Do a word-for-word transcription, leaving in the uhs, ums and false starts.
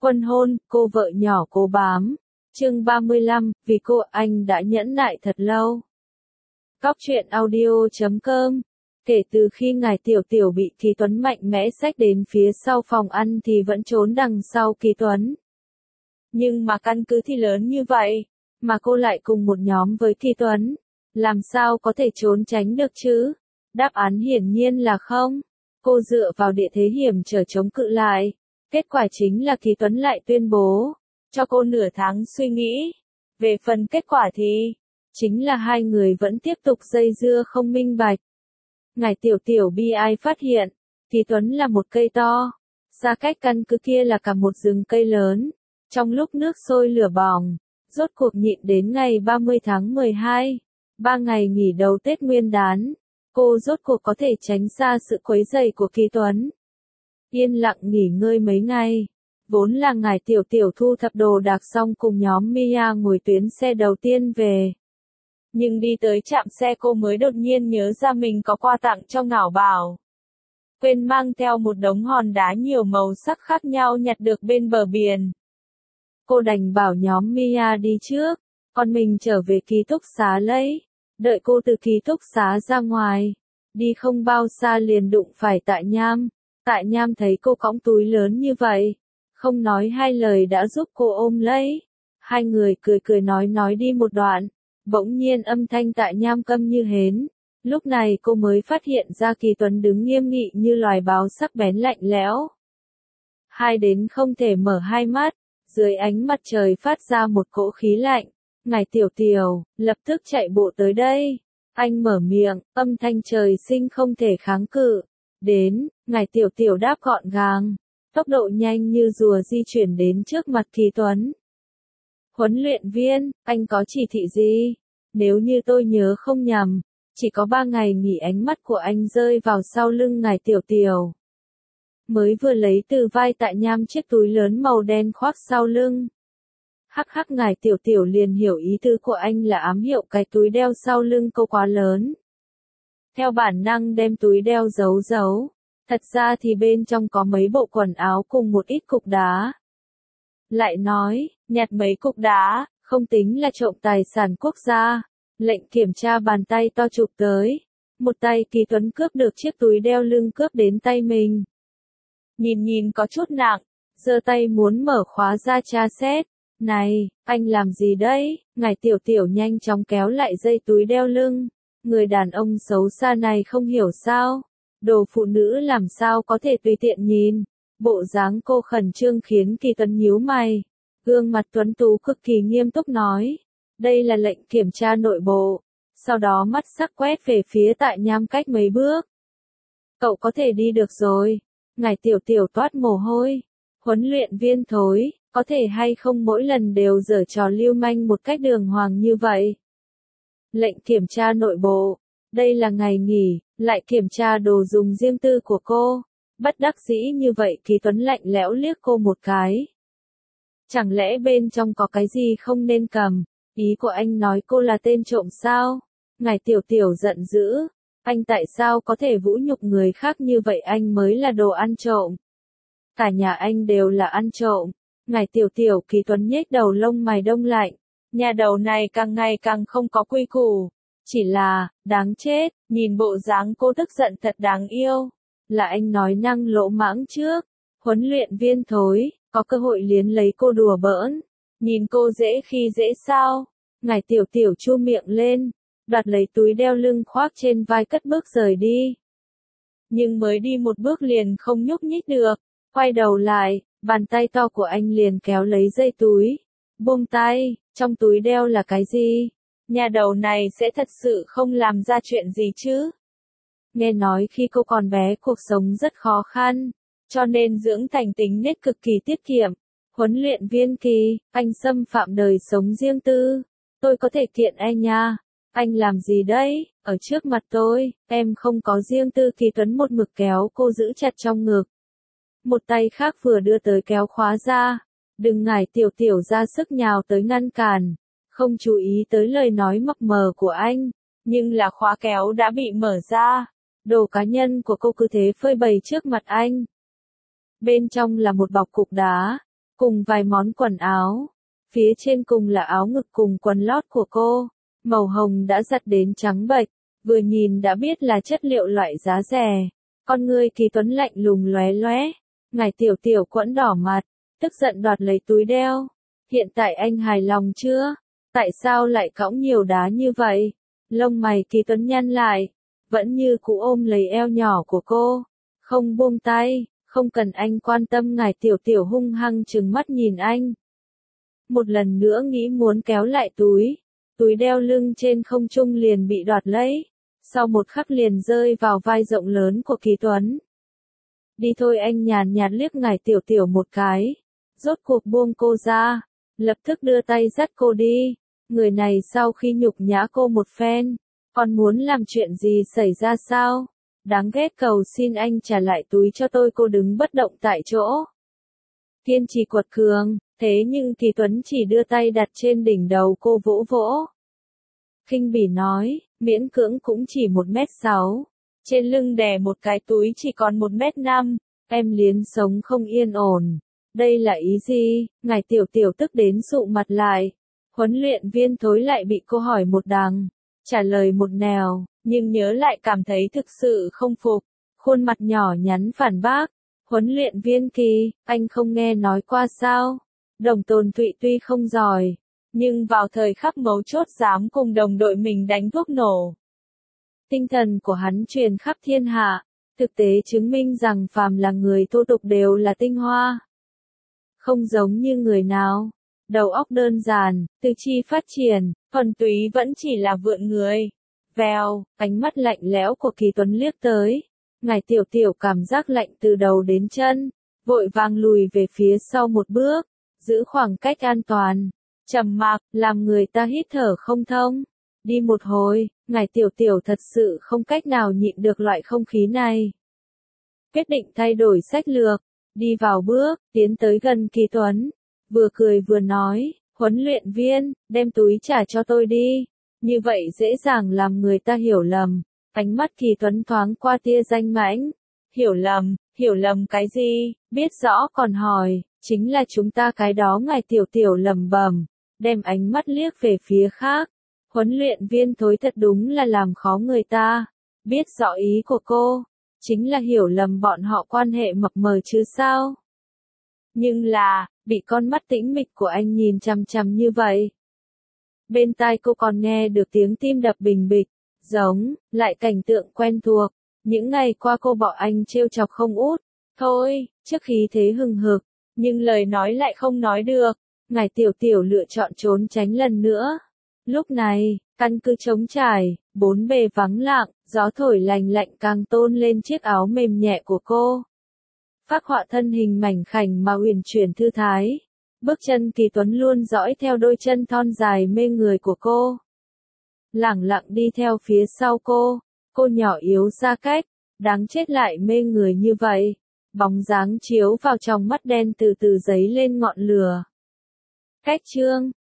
Quân hôn, cô vợ nhỏ cố bám. Chương ba mươi lăm, vì cô anh đã nhẫn nại thật lâu. Cóc truyện audio chấm com. Kể từ khi ngài Tiểu Tiểu bị Kỳ Tuấn mạnh mẽ xách đến phía sau phòng ăn thì vẫn trốn đằng sau Kỳ Tuấn. Nhưng mà căn cứ thì lớn như vậy, mà cô lại cùng một nhóm với Kỳ Tuấn. Làm sao có thể trốn tránh được chứ? Đáp án hiển nhiên là không. Cô dựa vào địa thế hiểm trở chống cự lại. Kết quả chính là Kỳ Tuấn lại tuyên bố, cho cô nửa tháng suy nghĩ. Về phần kết quả thì, chính là hai người vẫn tiếp tục dây dưa không minh bạch. Ngài Tiểu Tiểu bi ai phát hiện, Kỳ Tuấn là một cây to, xa cách căn cứ kia là cả một rừng cây lớn. Trong lúc nước sôi lửa bỏng, rốt cuộc nhịn đến ngày ba mươi tháng mười hai, ba ngày nghỉ đầu Tết Nguyên đán, cô rốt cuộc có thể tránh xa sự quấy rầy của Kỳ Tuấn. Yên lặng nghỉ ngơi mấy ngày, vốn là ngài Tiểu Tiểu thu thập đồ đạc xong cùng nhóm Mia ngồi tuyến xe đầu tiên về. Nhưng đi tới trạm xe cô mới đột nhiên nhớ ra mình có quà tặng cho Ngảo Bảo. Quên mang theo một đống hòn đá nhiều màu sắc khác nhau nhặt được bên bờ biển. Cô đành bảo nhóm Mia đi trước, còn mình trở về ký túc xá lấy. Đợi cô từ ký túc xá ra ngoài, đi không bao xa liền đụng phải Tại Nham. Tại Nham thấy cô cõng túi lớn như vậy, không nói hai lời đã giúp cô ôm lấy. Hai người cười cười nói nói đi một đoạn, bỗng nhiên âm thanh Tại Nham câm như hến. Lúc này cô mới phát hiện ra Kỳ Tuấn đứng nghiêm nghị như loài báo sắc bén lạnh lẽo. Hai đến không thể mở hai mắt, dưới ánh mặt trời phát ra một cỗ khí lạnh. Ngài Tiểu Tiểu, lập tức chạy bộ tới đây. Anh mở miệng, âm thanh trời sinh không thể kháng cự. Đến, ngài Tiểu Tiểu đáp gọn gàng, tốc độ nhanh như rùa di chuyển đến trước mặt Kỳ Tuấn. Huấn luyện viên, anh có chỉ thị gì? Nếu như tôi nhớ không nhầm, chỉ có ba ngày nghỉ. Ánh mắt của anh rơi vào sau lưng ngài Tiểu Tiểu. Mới vừa lấy từ vai Tại Nham chiếc túi lớn màu đen khoác sau lưng. Hắc hắc ngài Tiểu Tiểu liền hiểu ý tứ của anh là ám hiệu cái túi đeo sau lưng cô quá lớn. Theo bản năng đem túi đeo giấu giấu, thật ra thì bên trong có mấy bộ quần áo cùng một ít cục đá. Lại nói, nhặt mấy cục đá, không tính là trộm tài sản quốc gia. Lệnh kiểm tra bàn tay to chụp tới. Một tay Kỳ Tuấn cướp được chiếc túi đeo lưng cướp đến tay mình. Nhìn nhìn có chút nặng, giơ tay muốn mở khóa ra tra xét. Này, anh làm gì đấy? Ngài Tiểu Tiểu nhanh chóng kéo lại dây túi đeo lưng. Người đàn ông xấu xa này không hiểu sao. Đồ phụ nữ làm sao có thể tùy tiện nhìn. Bộ dáng cô khẩn trương khiến Kỳ Tuấn nhíu mày. Gương mặt tuấn tú cực kỳ nghiêm túc nói. Đây là lệnh kiểm tra nội bộ. Sau đó mắt sắc quét về phía Tại Nham cách mấy bước. Cậu có thể đi được rồi. Ngài Tiểu Tiểu toát mồ hôi. Huấn luyện viên thối, có thể hay không mỗi lần đều giở trò lưu manh một cách đường hoàng như vậy. Lệnh kiểm tra nội bộ. Đây là ngày nghỉ, lại kiểm tra đồ dùng riêng tư của cô. Bất đắc dĩ như vậy Kỳ Tuấn lạnh lẽo liếc cô một cái. Chẳng lẽ bên trong có cái gì không nên cầm? Ý của anh nói cô là tên trộm sao? Ngài Tiểu Tiểu giận dữ. Anh tại sao có thể vũ nhục người khác như vậy? Anh mới là đồ ăn trộm. Cả nhà anh đều là ăn trộm. Ngài Tiểu Tiểu. Kỳ Tuấn nhếch đầu lông mày đông lạnh. Nhà đầu này càng ngày càng không có quy củ. Chỉ là, đáng chết, nhìn bộ dáng cô tức giận thật đáng yêu. Là anh nói năng lỗ mãng trước. Huấn luyện viên thối, có cơ hội liến lấy cô đùa bỡn. Nhìn cô dễ khi dễ sao? Ngài Tiểu Tiểu chu miệng lên, đoạt lấy túi đeo lưng khoác trên vai cất bước rời đi. Nhưng mới đi một bước liền không nhúc nhích được. Quay đầu lại, bàn tay to của anh liền kéo lấy dây túi. Buông tay, trong túi đeo là cái gì? Nhà đầu này sẽ thật sự không làm ra chuyện gì chứ? Nghe nói khi cô còn bé cuộc sống rất khó khăn, cho nên dưỡng thành tính nết cực kỳ tiết kiệm. Huấn luyện viên Kỳ, anh xâm phạm đời sống riêng tư. Tôi có thể kiện anh nha. Anh làm gì đấy? Ở trước mặt tôi, em không có riêng tư. Kỳ Tuấn một mực kéo cô giữ chặt trong ngực. Một tay khác vừa đưa tới kéo khóa ra. Đừng ngài Tiểu Tiểu ra sức nhào tới ngăn cản. Không chú ý tới lời nói mập mờ của anh. Nhưng là khóa kéo đã bị mở ra. Đồ cá nhân của cô cứ thế phơi bày trước mặt anh. Bên trong là một bọc cục đá. cùng vài món quần áo. Phía trên cùng là áo ngực cùng quần lót của cô, màu hồng đã giặt đến trắng bệch, vừa nhìn đã biết là chất liệu loại giá rẻ. Con ngươi Kỳ Tuấn lạnh lùng lóe lóe, ngài tiểu tiểu quẫn đỏ mặt, tức giận đoạt lấy túi đeo. Hiện tại anh hài lòng chưa? Tại sao lại cõng nhiều đá như vậy? Lông mày Kỳ Tuấn nhăn lại, vẫn như cũ ôm lấy eo nhỏ của cô, không buông tay, không cần anh quan tâm. Ngài tiểu tiểu hung hăng trừng mắt nhìn anh. Một lần nữa nghĩ muốn kéo lại túi, túi đeo lưng trên không trung liền bị đoạt lấy, sau một khắc liền rơi vào vai rộng lớn của Kỳ Tuấn. Đi thôi, anh nhàn nhạt liếc ngài tiểu tiểu một cái, rốt cuộc buông cô ra, lập tức đưa tay dắt cô đi. Người này sau khi nhục nhã cô một phen, còn muốn làm chuyện gì xảy ra sao? Đáng ghét, cầu xin anh trả lại túi cho tôi. Cô đứng bất động tại chỗ, kiên trì quật cường, thế nhưng Kỳ Tuấn chỉ đưa tay đặt trên đỉnh đầu cô vỗ vỗ. Khinh bỉ nói, miễn cưỡng cũng chỉ một mét sáu, trên lưng đè một cái túi chỉ còn một mét năm, em liến sống không yên ổn. Đây là ý gì? Ngài tiểu tiểu tức đến sụ mặt lại. Huấn luyện viên thối lại bị cô hỏi một đằng, trả lời một nẻo, nhưng nhớ lại cảm thấy thực sự không phục, khuôn mặt nhỏ nhắn phản bác. Huấn luyện viên Kỳ, anh không nghe nói qua sao? Đồng Tồn Thụy tuy không giỏi, nhưng vào thời khắc mấu chốt dám cùng đồng đội mình đánh thuốc nổ. Tinh thần của hắn truyền khắp thiên hạ, thực tế chứng minh rằng phàm là người thô tục đều là tinh hoa. Không giống như người nào, đầu óc đơn giản, tư chi phát triển, thuần túy vẫn chỉ là vượn người. Vèo, ánh mắt lạnh lẽo của Kỳ Tuấn liếc tới. Ngài tiểu tiểu cảm giác lạnh từ đầu đến chân, vội vàng lùi về phía sau một bước, giữ khoảng cách an toàn. Trầm mặc, làm người ta hít thở không thông. Đi một hồi, ngài tiểu tiểu thật sự không cách nào nhịn được loại không khí này. Quyết định thay đổi sách lược, đi vào bước, tiến tới gần Kỳ Tuấn, vừa cười vừa nói, huấn luyện viên, đem túi trả cho tôi đi. Như vậy dễ dàng làm người ta hiểu lầm. Ánh mắt Kỳ Tuấn thoáng qua tia danh mãnh. Hiểu lầm, hiểu lầm cái gì? Biết rõ còn hỏi, chính là chúng ta cái đó. Ngài tiểu tiểu lẩm bẩm, đem ánh mắt liếc về phía khác. Huấn luyện viên thối thật đúng là làm khó người ta. Biết rõ ý của cô, chính là hiểu lầm bọn họ quan hệ mập mờ chứ sao? Nhưng là, bị con mắt tĩnh mịch của anh nhìn chằm chằm như vậy. Bên tai cô còn nghe được tiếng tim đập bình bịch, giống, lại cảnh tượng quen thuộc. Những ngày qua cô bỏ anh trêu chọc không út. Thôi, trước khí thế hừng hực, nhưng lời nói lại không nói được. Ngài tiểu tiểu lựa chọn trốn tránh lần nữa. Lúc này, căn cứ trống trải, bốn bề vắng lặng, gió thổi lành lạnh càng tôn lên chiếc áo mềm nhẹ của cô. Phác họa thân hình mảnh khảnh mà uyển chuyển thư thái. Bước chân Kỳ Tuấn luôn dõi theo đôi chân thon dài mê người của cô. Lẳng lặng đi theo phía sau cô, cô nhỏ yếu ra cách, đáng chết lại mê người như vậy. Bóng dáng chiếu vào trong mắt đen từ từ dấy lên ngọn lửa. Cách chương